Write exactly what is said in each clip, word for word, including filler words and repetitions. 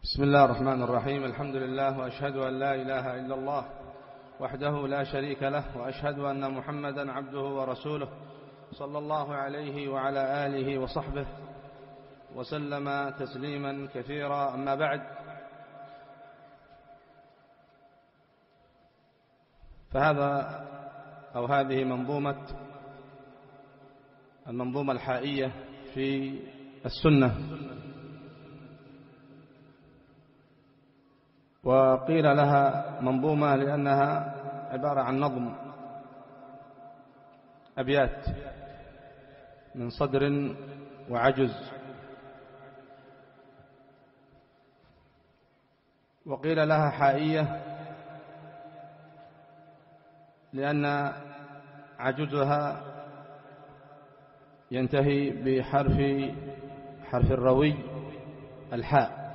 بسم الله الرحمن الرحيم. الحمد لله وأشهد أن لا إله إلا الله وحده لا شريك له، وأشهد أن محمدا عبده ورسوله صلى الله عليه وعلى آله وصحبه وسلم تسليما كثيرا. أما بعد، فهذا أو هذه منظومة المنظومة الحائية في السنة، وقيل لها منظومة لأنها عبارة عن نظم أبيات من صدر وعجز، وقيل لها حائية لأن عجزها ينتهي بحرف حرف الروي الحاء،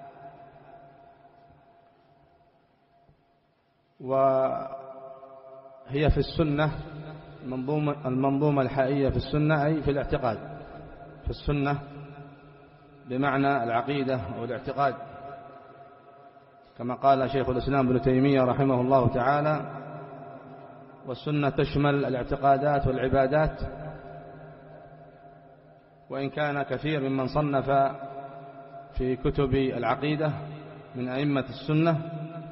وهي في السنة المنظومة, المنظومة الحائية في السنة أي في الاعتقاد، في السنة بمعنى العقيدة والاعتقاد، كما قال شيخ الإسلام ابن تيمية رحمه الله تعالى: والسنة تشمل الاعتقادات والعبادات. وإن كان كثير ممن صنف في كتب العقيدة من أئمة السنة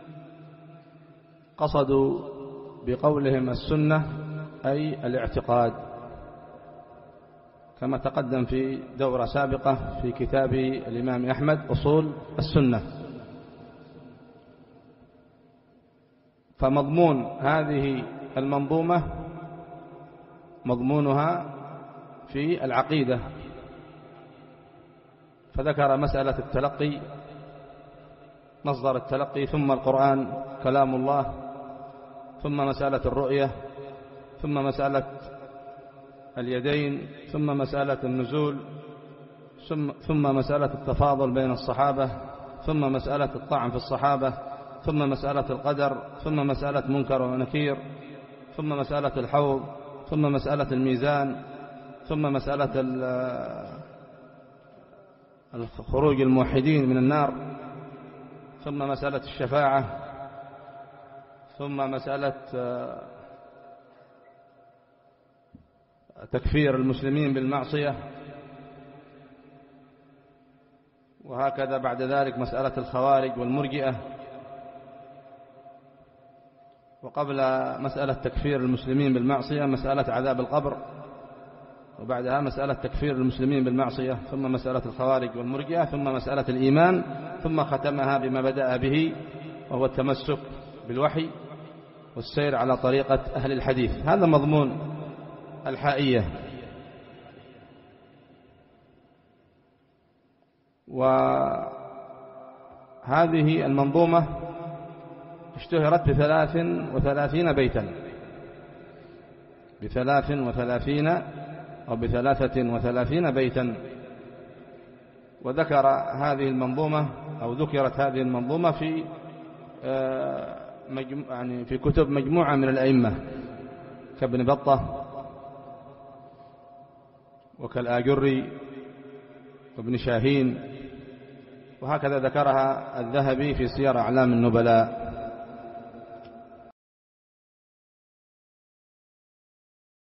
قصدوا بقولهم السنة أي الاعتقاد، كما تقدم في دورة سابقة في كتاب الإمام أحمد أصول السنة. فمضمون هذه المنظومة مضمونها في العقيدة، فذكر مسألة التلقي، مصدر التلقي، ثم القرآن كلام الله، ثم مسألة الرؤية، ثم مسألة اليدين، ثم مسألة النزول، ثم مسألة التفاضل بين الصحابة، ثم مسألة الطعن في الصحابة، ثم مسألة القدر، ثم مسألة منكر ونكير، ثم مسألة الحوض، ثم مسألة الميزان، ثم مسألة الخروج الموحدين من النار، ثم مسألة الشفاعة، ثم مسألة تكفير المسلمين بالمعصية، وهكذا بعد ذلك مسألة الخوارج والمرجئة، وقبل مسألة تكفير المسلمين بالمعصية مسألة عذاب القبر، وبعدها مسألة تكفير المسلمين بالمعصية، ثم مسألة الخوارج والمرجئة، ثم مسألة الإيمان، ثم ختمها بما بدأ به وهو التمسك بالوحي والسير على طريقة أهل الحديث. هذا مضمون الحائية. وهذه المنظومة اشتهرت بثلاث وثلاثين بيتا بثلاث وثلاثين أو بثلاثة وثلاثين بيتا، وذكر هذه المنظومة أو ذكرت هذه المنظومة في يعني في كتب مجموعة من الأئمة كابن بطة وكالآجري وابن شاهين، وهكذا ذكرها الذهبي في سير أعلام النبلاء.